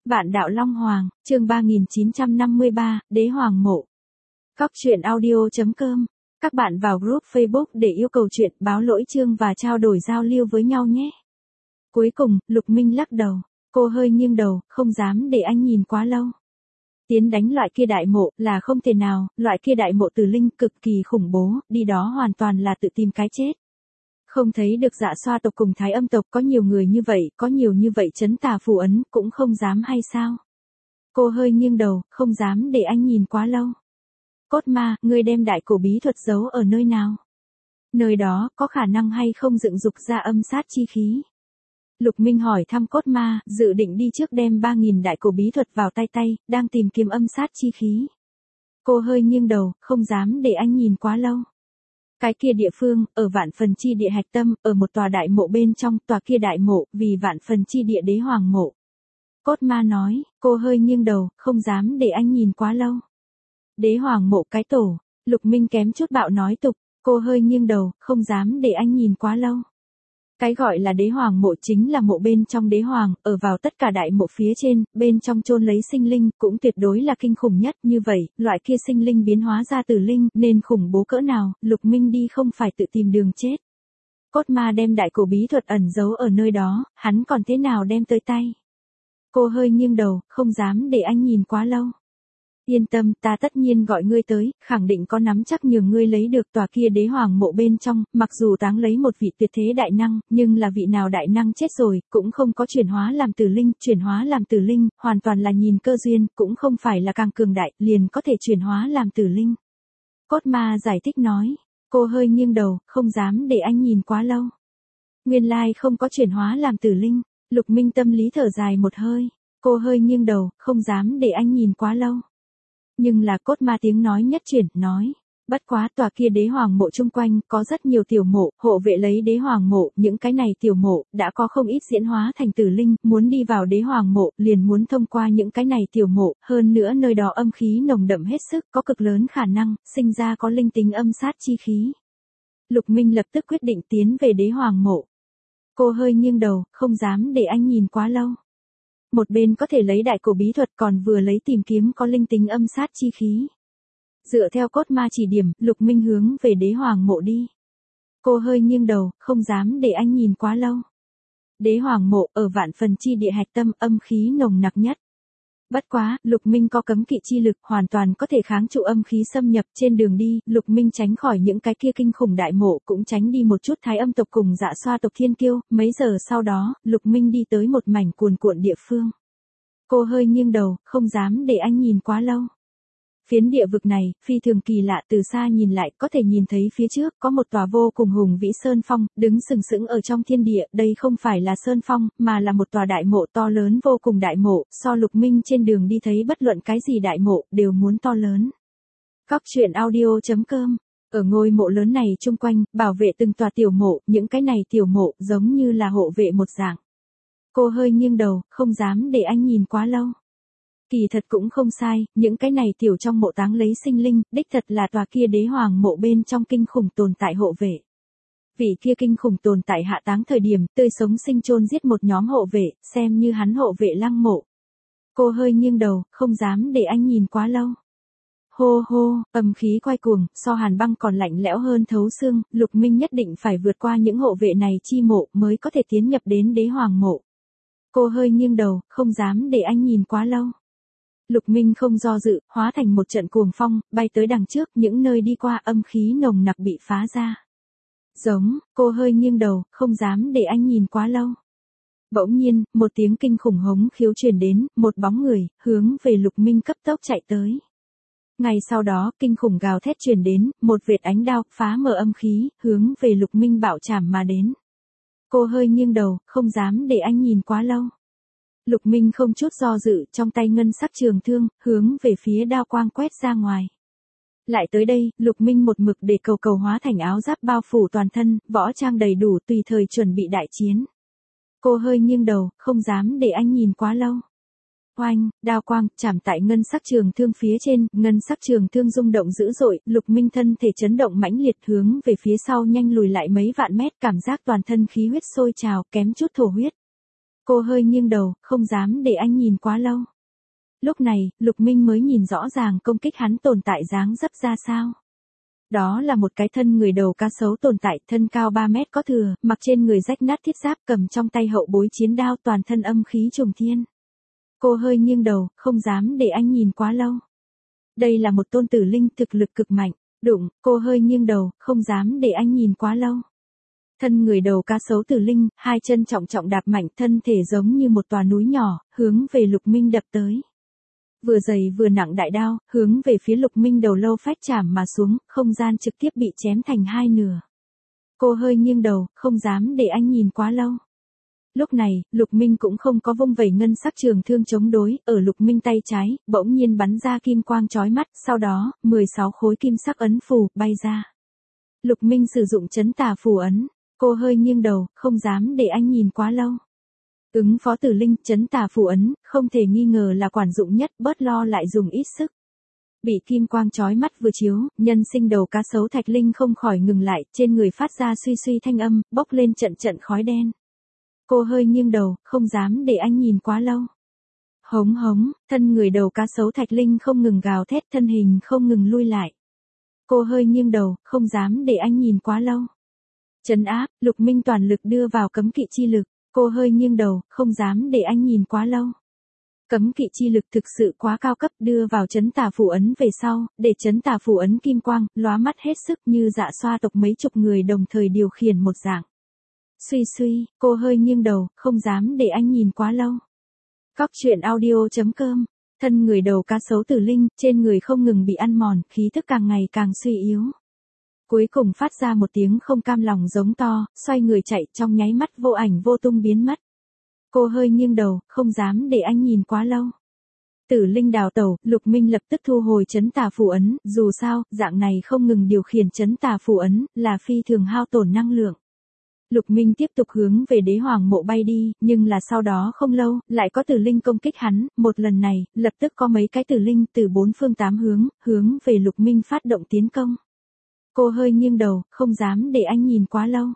Vạn đạo Long Hoàng, chương 3953, Đế Hoàng Mộ. Cóc truyện audio.com. Các bạn vào group Facebook để yêu cầu chuyện, báo lỗi chương và trao đổi giao lưu với nhau nhé. Cuối cùng, Lục Minh lắc đầu. Cô hơi nghiêng đầu, không dám để anh nhìn quá lâu. Tiến đánh loại kia đại mộ là không thể nào, loại kia đại mộ tử linh cực kỳ khủng bố, đi đó hoàn toàn là tự tìm cái chết. Không thấy được Dạ Xoa tộc cùng Thái Âm tộc có nhiều người như vậy, có nhiều như vậy trấn tà phù ấn, cũng không dám hay sao? Cô hơi nghiêng đầu, không dám để anh nhìn quá lâu. Cốt ma, ngươi đem đại cổ bí thuật giấu ở nơi nào? Nơi đó, có khả năng hay không dựng dục ra âm sát chi khí? Lục Minh hỏi thăm cốt ma, dự định đi trước đem 3.000 đại cổ bí thuật vào tay, đang tìm kiếm âm sát chi khí. Cô hơi nghiêng đầu, không dám để anh nhìn quá lâu. Cái kia địa phương, ở vạn phần chi địa hạch tâm, ở một tòa đại mộ bên trong, tòa kia đại mộ, vì vạn phần chi địa đế hoàng mộ. Cốt ma nói, cô hơi nghiêng đầu, không dám để anh nhìn quá lâu. Đế hoàng mộ cái tổ, Lục Minh kém chút bạo nói tục, cô hơi nghiêng đầu, không dám để anh nhìn quá lâu. Cái gọi là đế hoàng mộ chính là mộ bên trong đế hoàng, ở vào tất cả đại mộ phía trên, bên trong chôn lấy sinh linh, cũng tuyệt đối là kinh khủng nhất, như vậy, loại kia sinh linh biến hóa ra tử linh, nên khủng bố cỡ nào, Lục Minh đi không phải tự tìm đường chết. Cốt ma đem đại cổ bí thuật ẩn giấu ở nơi đó, hắn còn thế nào đem tới tay. Cô hơi nghiêng đầu, không dám để anh nhìn quá lâu. Yên tâm, ta tất nhiên gọi ngươi tới, khẳng định có nắm chắc nhường ngươi lấy được tòa kia đế hoàng mộ bên trong, mặc dù táng lấy một vị tuyệt thế đại năng, nhưng là vị nào đại năng chết rồi, cũng không có chuyển hóa làm tử linh, hoàn toàn là nhìn cơ duyên, cũng không phải là càng cường đại, liền có thể chuyển hóa làm tử linh. Cốt ma giải thích nói, cô hơi nghiêng đầu, không dám để anh nhìn quá lâu. Nguyên lai không có chuyển hóa làm tử linh, Lục Minh tâm lý thở dài một hơi, cô hơi nghiêng đầu, không dám để anh nhìn quá lâu. Nhưng là cốt ma tiếng nói nhất chuyển, nói, bất quá tòa kia đế hoàng mộ chung quanh, có rất nhiều tiểu mộ, hộ vệ lấy đế hoàng mộ, những cái này tiểu mộ, đã có không ít diễn hóa thành tử linh, muốn đi vào đế hoàng mộ, liền muốn thông qua những cái này tiểu mộ, hơn nữa nơi đó âm khí nồng đậm hết sức, có cực lớn khả năng, sinh ra có linh tính âm sát chi khí. Lục Minh lập tức quyết định tiến về đế hoàng mộ. Cô hơi nghiêng đầu, không dám để anh nhìn quá lâu. Một bên có thể lấy đại cổ bí thuật còn vừa lấy tìm kiếm có linh tính âm sát chi khí. Dựa theo cốt ma chỉ điểm, Lục Minh hướng về đế hoàng mộ đi. Cô hơi nghiêng đầu, không dám để anh nhìn quá lâu. Đế hoàng mộ ở vạn phần chi địa hạch tâm âm khí nồng nặc nhất. Bất quá, Lục Minh có cấm kỵ chi lực hoàn toàn có thể kháng trụ âm khí xâm nhập trên đường đi, Lục Minh tránh khỏi những cái kia kinh khủng đại mộ cũng tránh đi một chút Thái Âm tộc cùng Dạ Xoa tộc thiên kiêu, mấy giờ sau đó, Lục Minh đi tới một mảnh cuồn cuộn địa phương. Cô hơi nghiêng đầu, không dám để anh nhìn quá lâu. Phiến địa vực này, phi thường kỳ lạ, từ xa nhìn lại có thể nhìn thấy phía trước có một tòa vô cùng hùng vĩ sơn phong, đứng sừng sững ở trong thiên địa, đây không phải là sơn phong, mà là một tòa đại mộ to lớn vô cùng đại mộ, so Lục Minh trên đường đi thấy bất luận cái gì đại mộ, đều muốn to lớn. Cóc truyện audio.com. Ở ngôi mộ lớn này chung quanh, bảo vệ từng tòa tiểu mộ, những cái này tiểu mộ giống như là hộ vệ một dạng. Cô hơi nghiêng đầu, không dám để anh nhìn quá lâu. Kỳ thật cũng không sai, những cái này tiểu trong mộ táng lấy sinh linh, đích thật là tòa kia đế hoàng mộ bên trong kinh khủng tồn tại hộ vệ. Vị kia kinh khủng tồn tại hạ táng thời điểm, tươi sống sinh chôn giết một nhóm hộ vệ, xem như hắn hộ vệ lăng mộ. Cô hơi nghiêng đầu, không dám để anh nhìn quá lâu. Hô hô, âm khí quay cuồng, so hàn băng còn lạnh lẽo hơn thấu xương, Lục Minh nhất định phải vượt qua những hộ vệ này chi mộ mới có thể tiến nhập đến đế hoàng mộ. Cô hơi nghiêng đầu, không dám để anh nhìn quá lâu. Lục Minh không do dự, hóa thành một trận cuồng phong, bay tới đằng trước, những nơi đi qua âm khí nồng nặc bị phá ra. Giống, cô hơi nghiêng đầu, không dám để anh nhìn quá lâu. Bỗng nhiên, một tiếng kinh khủng hống khiếu truyền đến, một bóng người, hướng về Lục Minh cấp tốc chạy tới. Ngay sau đó, kinh khủng gào thét truyền đến, một vệt ánh đao, phá mở âm khí, hướng về Lục Minh bạo chảm mà đến. Cô hơi nghiêng đầu, không dám để anh nhìn quá lâu. Lục Minh không chút do dự, trong tay ngân sắc trường thương, hướng về phía đao quang quét ra ngoài. Lại tới đây, Lục Minh một mực để cầu hóa thành áo giáp bao phủ toàn thân, võ trang đầy đủ tùy thời chuẩn bị đại chiến. Cô hơi nghiêng đầu, không dám để anh nhìn quá lâu. Oanh, đao quang, chạm tại ngân sắc trường thương phía trên, ngân sắc trường thương rung động dữ dội, Lục Minh thân thể chấn động mãnh liệt hướng về phía sau nhanh lùi lại mấy vạn mét, cảm giác toàn thân khí huyết sôi trào, kém chút thổ huyết. Cô hơi nghiêng đầu, không dám để anh nhìn quá lâu. Lúc này, Lục Minh mới nhìn rõ ràng công kích hắn tồn tại dáng dấp ra sao. Đó là một cái thân người đầu cá sấu tồn tại, thân cao 3 mét có thừa, mặc trên người rách nát thiết giáp, cầm trong tay hậu bối chiến đao, toàn thân âm khí trùng thiên. Cô hơi nghiêng đầu, không dám để anh nhìn quá lâu. Đây là một tôn tử linh thực lực cực mạnh. Đụng, cô hơi nghiêng đầu, không dám để anh nhìn quá lâu. Thân người đầu cá sấu tử linh, hai chân trọng trọng đạp mạnh, thân thể giống như một tòa núi nhỏ, hướng về Lục Minh đập tới. Vừa dày vừa nặng đại đao, hướng về phía Lục Minh đầu lâu phách chạm mà xuống, không gian trực tiếp bị chém thành hai nửa. Cô hơi nghiêng đầu, không dám để anh nhìn quá lâu. Lúc này, Lục Minh cũng không có vung vẩy ngân sắc trường thương chống đối, ở Lục Minh tay trái, bỗng nhiên bắn ra kim quang chói mắt, sau đó, 16 khối kim sắc ấn phù, bay ra. Lục Minh sử dụng chấn tà phù ấn, cô hơi nghiêng đầu, không dám để anh nhìn quá lâu. Ứng phó tử linh, chấn tà phù ấn, không thể nghi ngờ là quản dụng nhất, bớt lo lại dùng ít sức. Bị kim quang chói mắt vừa chiếu, nhân sinh đầu cá sấu thạch linh không khỏi ngừng lại, trên người phát ra suy suy thanh âm, bốc lên trận trận khói đen. Cô hơi nghiêng đầu, không dám để anh nhìn quá lâu. Hống hống, thân người đầu cá sấu thạch linh không ngừng gào thét, thân hình không ngừng lui lại. Cô hơi nghiêng đầu, không dám để anh nhìn quá lâu. Trấn áp, Lục Minh toàn lực đưa vào cấm kỵ chi lực, cô hơi nghiêng đầu, không dám để anh nhìn quá lâu. Cấm kỵ chi lực thực sự quá cao cấp, đưa vào chấn tà phù ấn về sau, để chấn tà phù ấn kim quang, lóa mắt hết sức như dạ xoa tộc mấy chục người đồng thời điều khiển một dạng. Suy suy, cô hơi nghiêng đầu, không dám để anh nhìn quá lâu. Cóc truyện audio.com, thân người đầu cá sấu tử linh, trên người không ngừng bị ăn mòn, khí thức càng ngày càng suy yếu. Cuối cùng phát ra một tiếng không cam lòng giống to, xoay người chạy, trong nháy mắt vô ảnh vô tung biến mất. Cô hơi nghiêng đầu, không dám để anh nhìn quá lâu. Tử linh đào tẩu, Lục Minh lập tức thu hồi chấn tà phù ấn, dù sao, dạng này không ngừng điều khiển chấn tà phù ấn, là phi thường hao tổn năng lượng. Lục Minh tiếp tục hướng về đế hoàng mộ bay đi, nhưng là sau đó không lâu, lại có tử linh công kích hắn, một lần này, lập tức có mấy cái tử linh từ bốn phương tám hướng về Lục Minh phát động tiến công. Cô hơi nghiêng đầu, không dám để anh nhìn quá lâu.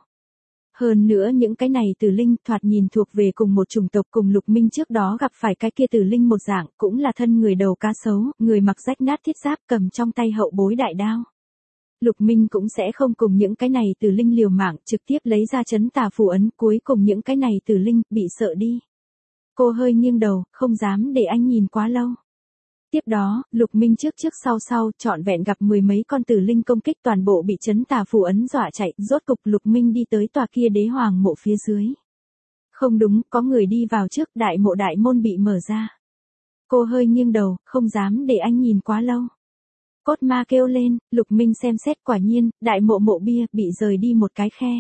Hơn nữa những cái này tử linh thoạt nhìn thuộc về cùng một chủng tộc, cùng Lục Minh trước đó gặp phải cái kia tử linh một dạng, cũng là thân người đầu cá sấu, người mặc rách nát thiết giáp, cầm trong tay hậu bối đại đao. Lục Minh cũng sẽ không cùng những cái này tử linh liều mạng, trực tiếp lấy ra chấn tà phù ấn, cuối cùng những cái này tử linh bị sợ đi. Cô hơi nghiêng đầu, không dám để anh nhìn quá lâu. Tiếp đó, Lục Minh trước sau, trọn vẹn gặp mười mấy con tử linh công kích, toàn bộ bị chấn tà phù ấn dọa chạy, rốt cục Lục Minh đi tới tòa kia đế hoàng mộ phía dưới. Không đúng, có người đi vào trước, đại môn bị mở ra. Cô hơi nghiêng đầu, không dám để anh nhìn quá lâu. Cốt ma kêu lên, Lục Minh xem xét, quả nhiên, đại mộ bia bị rời đi một cái khe.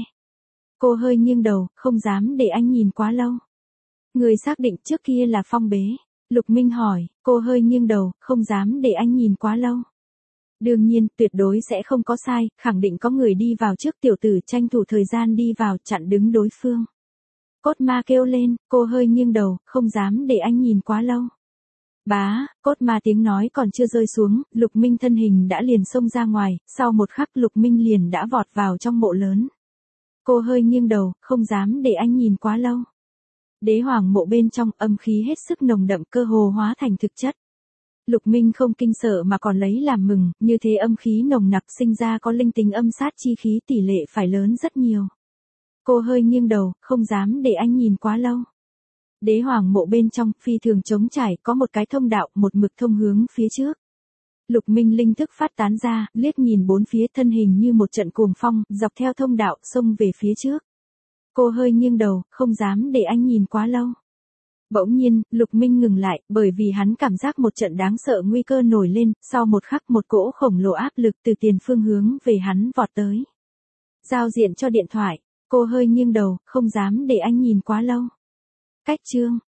Cô hơi nghiêng đầu, không dám để anh nhìn quá lâu. Người xác định trước kia là Phong Bế. Lục Minh hỏi, cô hơi nghiêng đầu, không dám để anh nhìn quá lâu. Đương nhiên, tuyệt đối sẽ không có sai, khẳng định có người đi vào trước, tiểu tử tranh thủ thời gian đi vào, chặn đứng đối phương. Cốt ma kêu lên, cô hơi nghiêng đầu, không dám để anh nhìn quá lâu. Bá, cốt ma tiếng nói còn chưa rơi xuống, Lục Minh thân hình đã liền xông ra ngoài, sau một khắc Lục Minh liền đã vọt vào trong mộ lớn. Cô hơi nghiêng đầu, không dám để anh nhìn quá lâu. Đế hoàng mộ bên trong, âm khí hết sức nồng đậm, cơ hồ hóa thành thực chất. Lục Minh không kinh sợ mà còn lấy làm mừng, như thế âm khí nồng nặc sinh ra có linh tính âm sát chi khí, tỷ lệ phải lớn rất nhiều. Cô hơi nghiêng đầu, không dám để anh nhìn quá lâu. Đế hoàng mộ bên trong, phi thường trống trải, có một cái thông đạo, một mực thông hướng phía trước. Lục Minh linh thức phát tán ra, liếc nhìn bốn phía, thân hình như một trận cuồng phong, dọc theo thông đạo, xông về phía trước. Cô hơi nghiêng đầu, không dám để anh nhìn quá lâu. Bỗng nhiên, Lục Minh ngừng lại, bởi vì hắn cảm giác một trận đáng sợ nguy cơ nổi lên, sau một khắc một cỗ khổng lồ áp lực từ tiền phương hướng về hắn vọt tới. Giao diện cho điện thoại, cô hơi nghiêng đầu, không dám để anh nhìn quá lâu. Cách chương